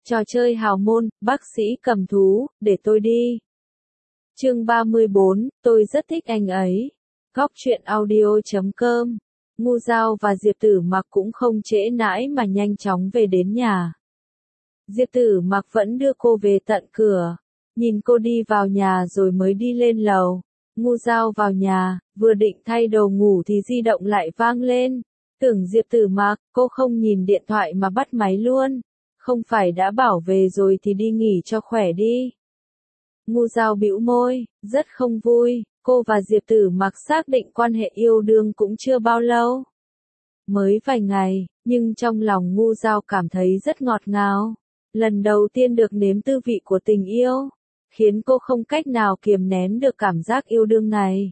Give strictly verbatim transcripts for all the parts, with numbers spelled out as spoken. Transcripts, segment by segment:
Trò chơi hào môn, bác sĩ cầm thú, để tôi đi. Chương ba mươi bốn, tôi rất thích anh ấy. Góc truyện audio chấm com. Ngu Giao và Diệp Tử Mặc cũng không trễ nãi mà nhanh chóng về đến nhà. Diệp Tử Mặc vẫn đưa cô về tận cửa. Nhìn cô đi vào nhà rồi mới đi lên lầu. Ngu Giao vào nhà, vừa định thay đồ ngủ thì di động lại vang lên. Tưởng Diệp Tử Mặc, cô không nhìn điện thoại mà bắt máy luôn. Không phải đã bảo về rồi thì đi nghỉ cho khỏe đi. Ngu Giao bĩu môi, rất không vui, cô và Diệp Tử Mặc xác định quan hệ yêu đương cũng chưa bao lâu. Mới vài ngày, nhưng trong lòng Ngu Giao cảm thấy rất ngọt ngào. Lần đầu tiên được nếm tư vị của tình yêu, khiến cô không cách nào kiềm nén được cảm giác yêu đương này.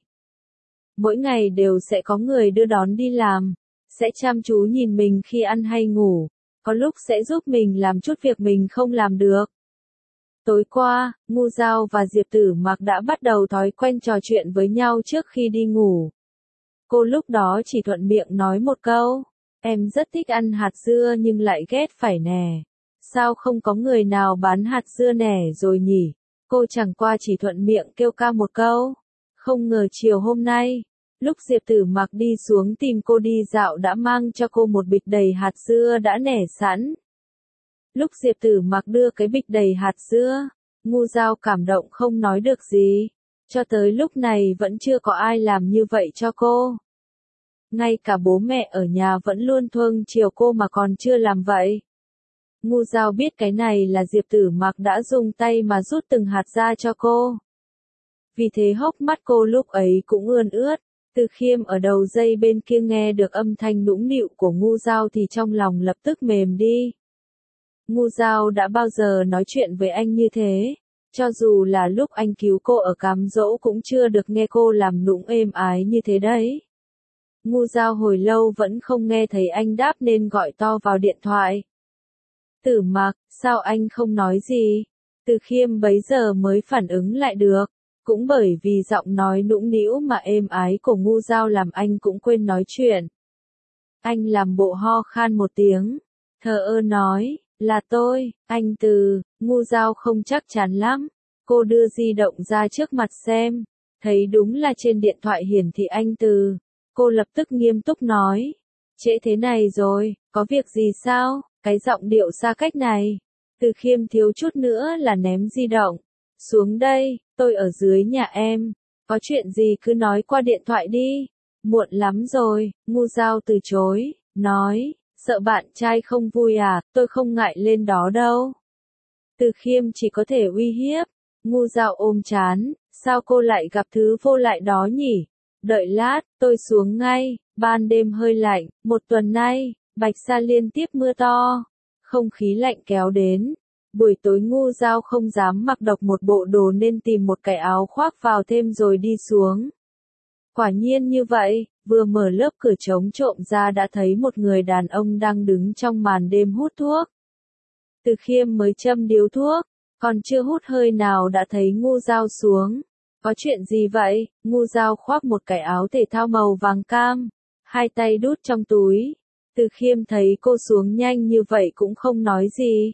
Mỗi ngày đều sẽ có người đưa đón đi làm, sẽ chăm chú nhìn mình khi ăn hay ngủ, có lúc sẽ giúp mình làm chút việc mình không làm được. Tối qua, Ngu Giao và Diệp Tử Mặc đã bắt đầu thói quen trò chuyện với nhau trước khi đi ngủ. Cô lúc đó chỉ thuận miệng nói một câu, em rất thích ăn hạt dưa nhưng lại ghét phải nẻ. Sao không có người nào bán hạt dưa nẻ rồi nhỉ? Cô chẳng qua chỉ thuận miệng kêu ca một câu. Không ngờ chiều hôm nay, lúc Diệp Tử Mặc đi xuống tìm cô đi dạo đã mang cho cô một bịch đầy hạt dưa đã nẻ sẵn. Lúc Diệp Tử Mặc đưa cái bịch đầy hạt dưa, Ngu Giao cảm động không nói được gì. Cho tới lúc này vẫn chưa có ai làm như vậy cho cô. Ngay cả bố mẹ ở nhà vẫn luôn thương chiều cô mà còn chưa làm vậy. Ngu Giao biết cái này là Diệp Tử Mặc đã dùng tay mà rút từng hạt ra cho cô. Vì thế hốc mắt cô lúc ấy cũng ươn ướt. Từ Khiêm ở đầu dây bên kia nghe được âm thanh nũng nịu của Ngu Giao thì trong lòng lập tức mềm đi. Ngu Giao đã bao giờ nói chuyện với anh như thế, cho dù là lúc anh cứu cô ở cám dỗ cũng chưa được nghe cô làm nũng êm ái như thế đấy. Ngu Giao hồi lâu vẫn không nghe thấy anh đáp nên gọi to vào điện thoại. Tử Mặc, sao anh không nói gì? Từ Khiêm bấy giờ mới phản ứng lại được, cũng bởi vì giọng nói nũng nịu mà êm ái của Ngu Giao làm anh cũng quên nói chuyện. Anh làm bộ ho khan một tiếng, thờ ơ nói, là tôi, anh Từ. Ngu Giao không chắc chắn lắm, cô đưa di động ra trước mặt xem, thấy đúng là trên điện thoại hiển thị anh Từ. Cô lập tức nghiêm túc nói, trễ thế này rồi, có việc gì sao? Cái giọng điệu xa cách này. Từ Khiêm thiếu chút nữa là ném di động. Xuống đây, tôi ở dưới nhà em. Có chuyện gì cứ nói qua điện thoại đi. Muộn lắm rồi. Ngu Giao từ chối, nói, sợ bạn trai không vui à, tôi không ngại lên đó đâu. Từ Khiêm chỉ có thể uy hiếp. Ngu Giao ôm chán, sao cô lại gặp thứ vô lại đó nhỉ? Đợi lát, tôi xuống ngay. Ban đêm hơi lạnh, một tuần nay, Bạch Sa liên tiếp mưa to, không khí lạnh kéo đến. Buổi tối Ngu Giao không dám mặc độc một bộ đồ nên tìm một cái áo khoác vào thêm rồi đi xuống. Quả nhiên như vậy, vừa mở lớp cửa trống trộm ra đã thấy một người đàn ông đang đứng trong màn đêm hút thuốc. Từ Khiêm mới châm điếu thuốc, còn chưa hút hơi nào đã thấy Ngu Giao xuống. Có chuyện gì vậy? Ngu Giao khoác một cái áo thể thao màu vàng cam, hai tay đút trong túi. Từ Khiêm thấy cô xuống nhanh như vậy cũng không nói gì.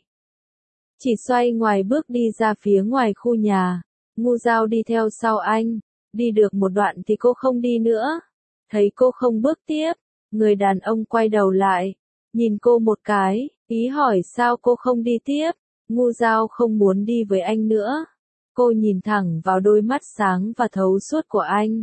Chỉ xoay ngoài bước đi ra phía ngoài khu nhà. Ngu Giao đi theo sau anh. Đi được một đoạn thì cô không đi nữa. Thấy cô không bước tiếp, người đàn ông quay đầu lại, nhìn cô một cái, ý hỏi sao cô không đi tiếp. Ngu Giao không muốn đi với anh nữa. Cô nhìn thẳng vào đôi mắt sáng và thấu suốt của anh.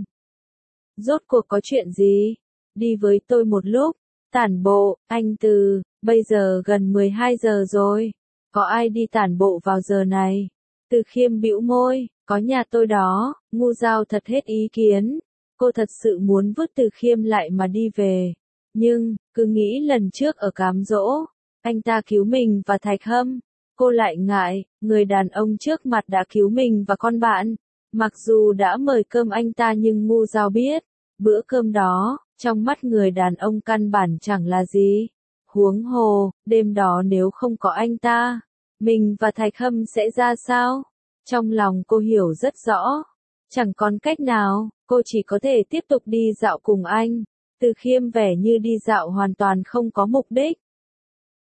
Rốt cuộc có chuyện gì? Đi với tôi một lúc. Tản bộ, anh Từ, bây giờ gần mười hai giờ rồi. Có ai đi tản bộ vào giờ này? Từ Khiêm bĩu môi, có nhà tôi đó. Ngu Giao thật hết ý kiến. Cô thật sự muốn vứt Từ Khiêm lại mà đi về. Nhưng, cứ nghĩ lần trước ở cám dỗ, anh ta cứu mình và Thạch Hâm. Cô lại ngại, người đàn ông trước mặt đã cứu mình và con bạn. Mặc dù đã mời cơm anh ta nhưng Ngu Giao biết, bữa cơm đó, trong mắt người đàn ông căn bản chẳng là gì. Huống hồ, đêm đó nếu không có anh ta, mình và Thạch Hâm sẽ ra sao? Trong lòng cô hiểu rất rõ. Chẳng còn cách nào, cô chỉ có thể tiếp tục đi dạo cùng anh. Từ Khiêm vẻ như đi dạo hoàn toàn không có mục đích.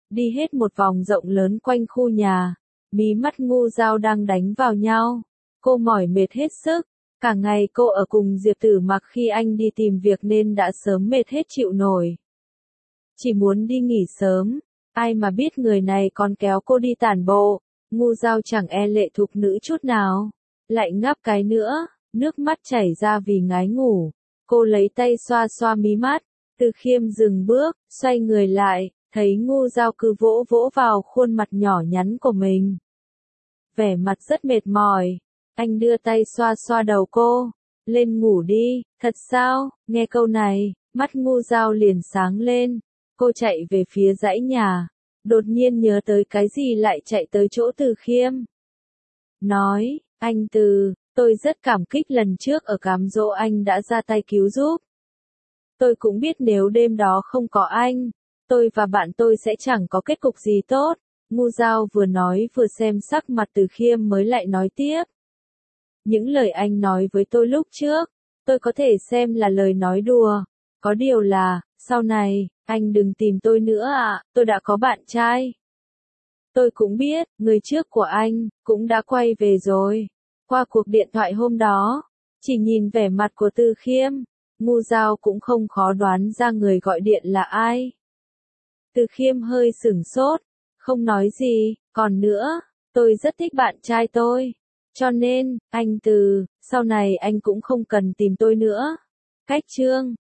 đi hết một vòng rộng lớn quanh khu nhà. Mí mắt Ngu Dao đang đánh vào nhau. Cô mỏi mệt hết sức. Cả ngày cô ở cùng Diệp Tử Mặc khi anh đi tìm việc nên đã sớm mệt hết chịu nổi. Chỉ muốn đi nghỉ sớm. Ai mà biết người này còn kéo cô đi tản bộ. Ngu Dao chẳng e lệ thục nữ chút nào. Lại ngáp cái nữa, nước mắt chảy ra vì ngái ngủ. Cô lấy tay xoa xoa mí mắt. Từ Khiêm dừng bước, xoay người lại, thấy Ngu Dao cứ vỗ vỗ vào khuôn mặt nhỏ nhắn của mình. Vẻ mặt rất mệt mỏi. Anh đưa tay xoa xoa đầu cô. Lên ngủ đi, thật sao? Nghe câu này, mắt Ngu Dao liền sáng lên. Cô chạy về phía dãy nhà. Đột nhiên nhớ tới cái gì lại chạy tới chỗ Từ Khiêm. Nói, anh Từ, tôi rất cảm kích lần trước ở cám dỗ anh đã ra tay cứu giúp. Tôi cũng biết nếu đêm đó không có anh, tôi và bạn tôi sẽ chẳng có kết cục gì tốt. Ngu Dao vừa nói vừa xem sắc mặt Từ Khiêm mới lại nói tiếp. Những lời anh nói với tôi lúc trước, tôi có thể xem là lời nói đùa. Có điều là, sau này, anh đừng tìm tôi nữa ạ, à, tôi đã có bạn trai. Tôi cũng biết, người trước của anh, cũng đã quay về rồi. Qua cuộc điện thoại hôm đó, chỉ nhìn vẻ mặt của Từ Khiêm, Ngu Dao cũng không khó đoán ra người gọi điện là ai. Từ Khiêm hơi sửng sốt, không nói gì, còn nữa, tôi rất thích bạn trai tôi. Cho nên, anh Từ, sau này anh cũng không cần tìm tôi nữa. Cách chương